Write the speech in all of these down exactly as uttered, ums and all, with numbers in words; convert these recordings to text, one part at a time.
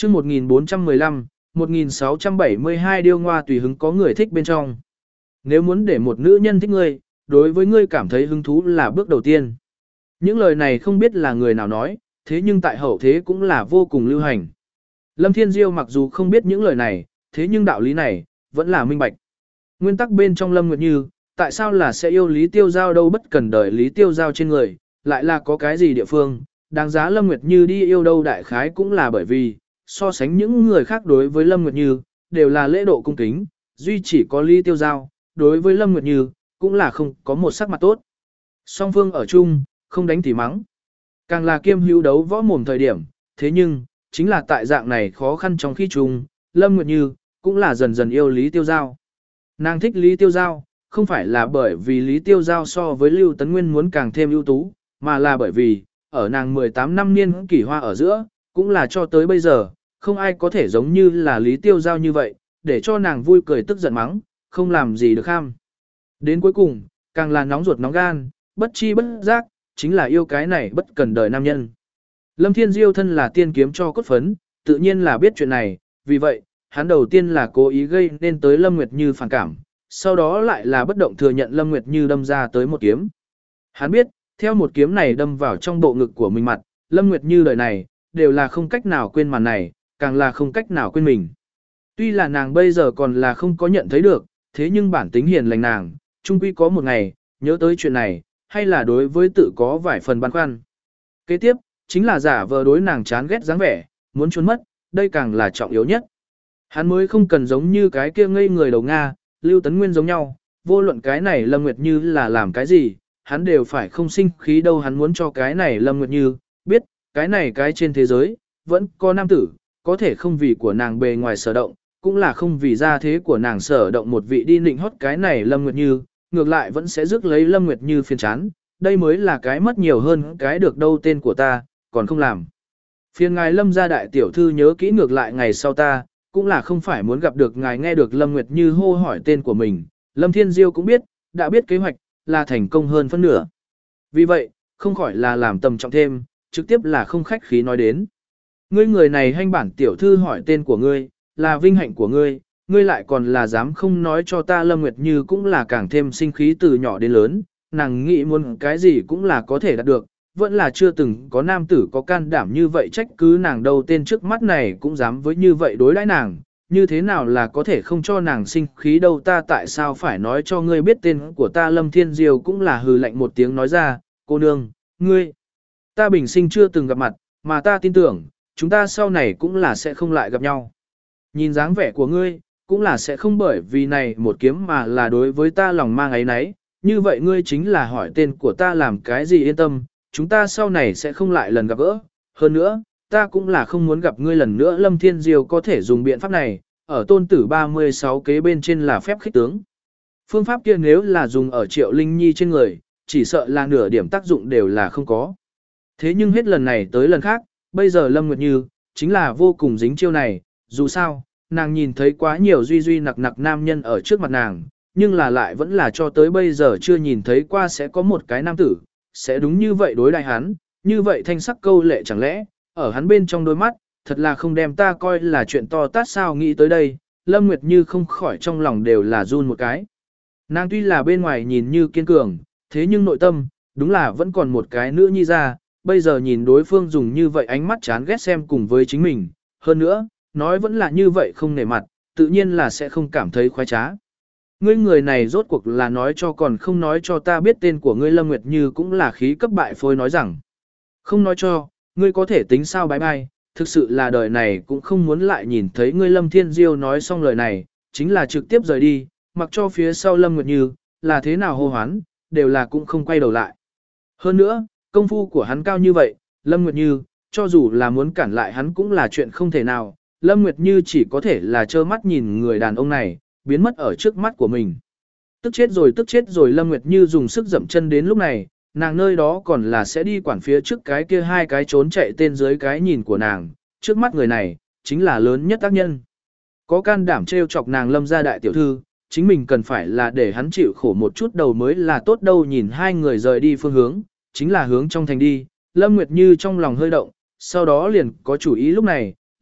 chương một nghìn bốn trăm mười lăm, một nghìn sáu trăm bảy mươi hai điêu ngoa tùy hứng có người thích bên trong. Nếu muốn để một nữ nhân thích ngươi, đối với ngươi cảm thấy hứng thú là bước đầu tiên. Những lời này không biết là người nào nói, thế nhưng tại hậu thế cũng là vô cùng lưu hành. Lâm Thiên Diêu mặc dù không biết những lời này, thế nhưng đạo lý này, vẫn là minh bạch. Nguyên tắc bên trong Lâm Nguyệt Như, tại sao là sẽ yêu Lý Tiêu Giao đâu, bất cần đời Lý Tiêu Giao trên người, lại là có cái gì địa phương, đáng giá Lâm Nguyệt Như đi yêu đâu, đại khái cũng là bởi vì, so sánh những người khác đối với Lâm Nguyệt Như, đều là lễ độ cung kính, duy chỉ có Lý Tiêu Giao, đối với Lâm Nguyệt Như, cũng là không có một sắc mặt tốt. Song phương ở chung, không đánh thì mắng. Càng là kiêm hữu đấu võ mồm thời điểm, thế nhưng, chính là tại dạng này khó khăn trong khi chung, Lâm Nguyệt Như, cũng là dần dần yêu Lý Tiêu Giao. Nàng thích Lý Tiêu Giao, không phải là bởi vì Lý Tiêu Giao so với Lưu Tấn Nguyên muốn càng thêm ưu tú, mà là bởi vì, ở nàng mười tám năm niên kỷ hoa ở giữa, cũng là cho tới bây giờ, không ai có thể giống như là Lý Tiêu Giao như vậy, để cho nàng vui cười tức giận mắng, không làm gì được ham. Đến cuối cùng, càng là nóng ruột nóng gan, bất chi bất giác, chính là yêu cái này bất cần đời nam nhân. Lâm Thiên Diêu thân là tiên kiếm cho cốt phấn, tự nhiên là biết chuyện này, vì vậy, hắn đầu tiên là cố ý gây nên tới Lâm Nguyệt Như phản cảm, sau đó lại là bất động thừa nhận Lâm Nguyệt Như đâm ra tới một kiếm. Hắn biết, theo một kiếm này đâm vào trong bộ ngực của mình mặt, Lâm Nguyệt Như đời này, đều là không cách nào quên màn này, càng là không cách nào quên mình. Tuy là nàng bây giờ còn là không có nhận thấy được, thế nhưng bản tính hiền lành nàng, chung quy có một ngày, nhớ tới chuyện này, hay là đối với tự có vài phần băn khoăn. Kế tiếp, chính là giả vờ đối nàng chán ghét dáng vẻ, muốn trốn mất, đây càng là trọng yếu nhất. Hắn mới không cần giống như cái kia ngây người đầu Nga, Lưu Tấn Nguyên giống nhau, vô luận cái này Lâm Nguyệt Như là làm cái gì, hắn đều phải không sinh khí đâu, hắn muốn cho cái này Lâm Nguyệt Như, biết, cái này cái trên thế giới, vẫn có nam tử, có thể không vì của nàng bề ngoài sở động, cũng là không vì gia thế của nàng sở động một vị đi nịnh hót cái này Lâm Nguyệt Như, ngược lại vẫn sẽ rước lấy Lâm Nguyệt Như phiền chán, đây mới là cái mất nhiều hơn cái được đâu tên của ta, còn không làm. Phiền ngài Lâm gia đại tiểu thư nhớ kỹ, ngược lại ngày sau ta, cũng là không phải muốn gặp được ngài. Nghe được Lâm Nguyệt Như hô hỏi tên của mình, Lâm Thiên Diêu cũng biết, đã biết kế hoạch, là thành công hơn phân nửa. Vì vậy, không khỏi là làm tầm trọng thêm, trực tiếp là không khách khí nói đến. Ngươi người này hanh bản tiểu thư hỏi tên của ngươi, là vinh hạnh của ngươi, ngươi lại còn là dám không nói cho ta. Lâm Nguyệt Như cũng là càng thêm sinh khí, từ nhỏ đến lớn, nàng nghĩ muốn cái gì cũng là có thể đạt được, vẫn là chưa từng có nam tử có can đảm như vậy trách cứ nàng đâu, tên trước mắt này cũng dám với như vậy đối đãi nàng, như thế nào là có thể không cho nàng sinh khí đâu. Ta tại sao phải nói cho ngươi biết tên của ta? Lâm Thiên Diêu cũng là hừ lạnh một tiếng nói ra, cô nương, ngươi, ta bình sinh chưa từng gặp mặt, mà ta tin tưởng, chúng ta sau này cũng là sẽ không lại gặp nhau. Nhìn dáng vẻ của ngươi, cũng là sẽ không bởi vì này một kiếm mà là đối với ta lòng mang ấy nấy, như vậy ngươi chính là hỏi tên của ta làm cái gì? Yên tâm, chúng ta sau này sẽ không lại lần gặp gỡ, hơn nữa, ta cũng là không muốn gặp ngươi lần nữa. Lâm Thiên Diêu có thể dùng biện pháp này, ở tôn tử ba mươi sáu kế bên trên là phép khích tướng. Phương pháp kia nếu là dùng ở Triệu Linh Nhi trên người, chỉ sợ là nửa điểm tác dụng đều là không có. Thế nhưng hết lần này tới lần khác, bây giờ Lâm Nguyệt Như, chính là vô cùng dính chiêu này, dù sao, nàng nhìn thấy quá nhiều duy duy nặc nặc nam nhân ở trước mặt nàng, nhưng là lại vẫn là cho tới bây giờ chưa nhìn thấy qua sẽ có một cái nam tử, sẽ đúng như vậy đối đại hắn, như vậy thanh sắc câu lệ, chẳng lẽ, ở hắn bên trong đôi mắt, thật là không đem ta coi là chuyện to tát sao? Nghĩ tới đây, Lâm Nguyệt Như không khỏi trong lòng đều là run một cái. Nàng tuy là bên ngoài nhìn như kiên cường, thế nhưng nội tâm, đúng là vẫn còn một cái nữ nhi ra, bây giờ nhìn đối phương dùng như vậy ánh mắt chán ghét xem cùng với chính mình, hơn nữa, nói vẫn là như vậy không nể mặt, tự nhiên là sẽ không cảm thấy khoái trá. Ngươi người này rốt cuộc là nói cho còn không nói cho ta biết tên của ngươi? Lâm Nguyệt Như cũng là khí cấp bại phôi nói rằng, không nói cho, ngươi có thể tính sao bái bai, thực sự là đời này cũng không muốn lại nhìn thấy ngươi. Lâm Thiên Diêu nói xong lời này, chính là trực tiếp rời đi, mặc cho phía sau Lâm Nguyệt Như, là thế nào hô hoán, đều là cũng không quay đầu lại. Hơn nữa, công phu của hắn cao như vậy, Lâm Nguyệt Như, cho dù là muốn cản lại hắn cũng là chuyện không thể nào. Lâm Nguyệt Như chỉ có thể là trơ mắt nhìn người đàn ông này, biến mất ở trước mắt của mình. Tức chết rồi, tức chết rồi. Lâm Nguyệt Như dùng sức dậm chân, đến lúc này, nàng nơi đó còn là sẽ đi quản phía trước cái kia hai cái trốn chạy tên dưới cái nhìn của nàng, trước mắt người này, chính là lớn nhất tác nhân. Có can đảm trêu chọc nàng Lâm gia đại tiểu thư, chính mình cần phải là để hắn chịu khổ một chút đầu mới là tốt đâu. Nhìn hai người rời đi phương hướng, chính là hướng trong thành đi, Lâm Nguyệt Như trong lòng hơi động, sau đó liền có chủ ý. Lúc này,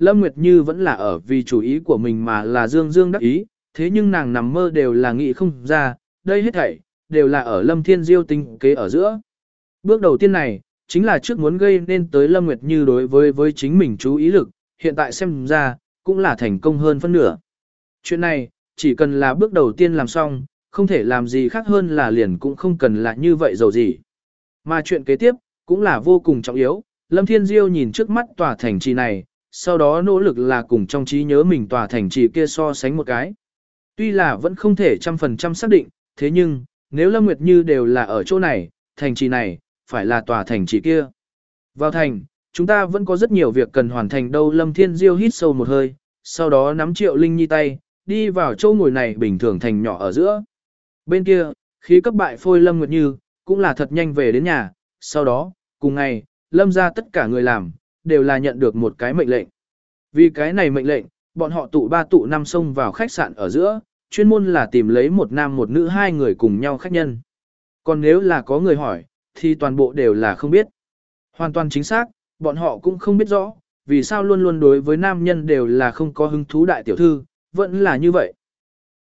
Lâm Nguyệt Như vẫn là ở vì chủ ý của mình mà là dương dương đắc ý, thế nhưng nàng nằm mơ đều là nghĩ không ra, đây hết thảy, đều là ở Lâm Thiên Diêu tính kế ở giữa. Bước đầu tiên này, chính là trước muốn gây nên tới Lâm Nguyệt Như đối với với chính mình chú ý lực, hiện tại xem ra, cũng là thành công hơn phân nửa. Chuyện này, chỉ cần là bước đầu tiên làm xong, không thể làm gì khác hơn là liền cũng không cần là như vậy dầu gì. Mà chuyện kế tiếp, cũng là vô cùng trọng yếu, Lâm Thiên Diêu nhìn trước mắt tòa thành trì này, sau đó nỗ lực là cùng trong trí nhớ mình tòa thành trì kia so sánh một cái. Tuy là vẫn không thể trăm phần trăm xác định, thế nhưng, nếu Lâm Nguyệt Như đều là ở chỗ này, thành trì này, phải là tòa thành trì kia. Vào thành, chúng ta vẫn có rất nhiều việc cần hoàn thành đâu. Lâm Thiên Diêu hít sâu một hơi, sau đó nắm Triệu Linh Nhi tay, đi vào chỗ ngồi này bình thường thành nhỏ ở giữa. Bên kia, khí cấp bại phôi Lâm Nguyệt Như, cũng là thật nhanh về đến nhà, sau đó, cùng ngày, Lâm ra tất cả người làm, đều là nhận được một cái mệnh lệnh. Vì cái này mệnh lệnh, bọn họ tụ ba tụ năm xông vào khách sạn ở giữa, chuyên môn là tìm lấy một nam một nữ hai người cùng nhau khách nhân. Còn nếu là có người hỏi, thì toàn bộ đều là không biết. Hoàn toàn chính xác, bọn họ cũng không biết rõ, vì sao luôn luôn đối với nam nhân đều là không có hứng thú đại tiểu thư, vẫn là như vậy.